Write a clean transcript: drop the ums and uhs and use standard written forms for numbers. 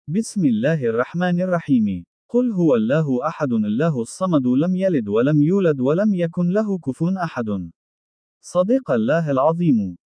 بسم الله الرحمن الرحيم. قل هو الله أحد الله الصمد لم يلد ولم يولد ولم يكن له كفوا أحد. صدق الله العظيم.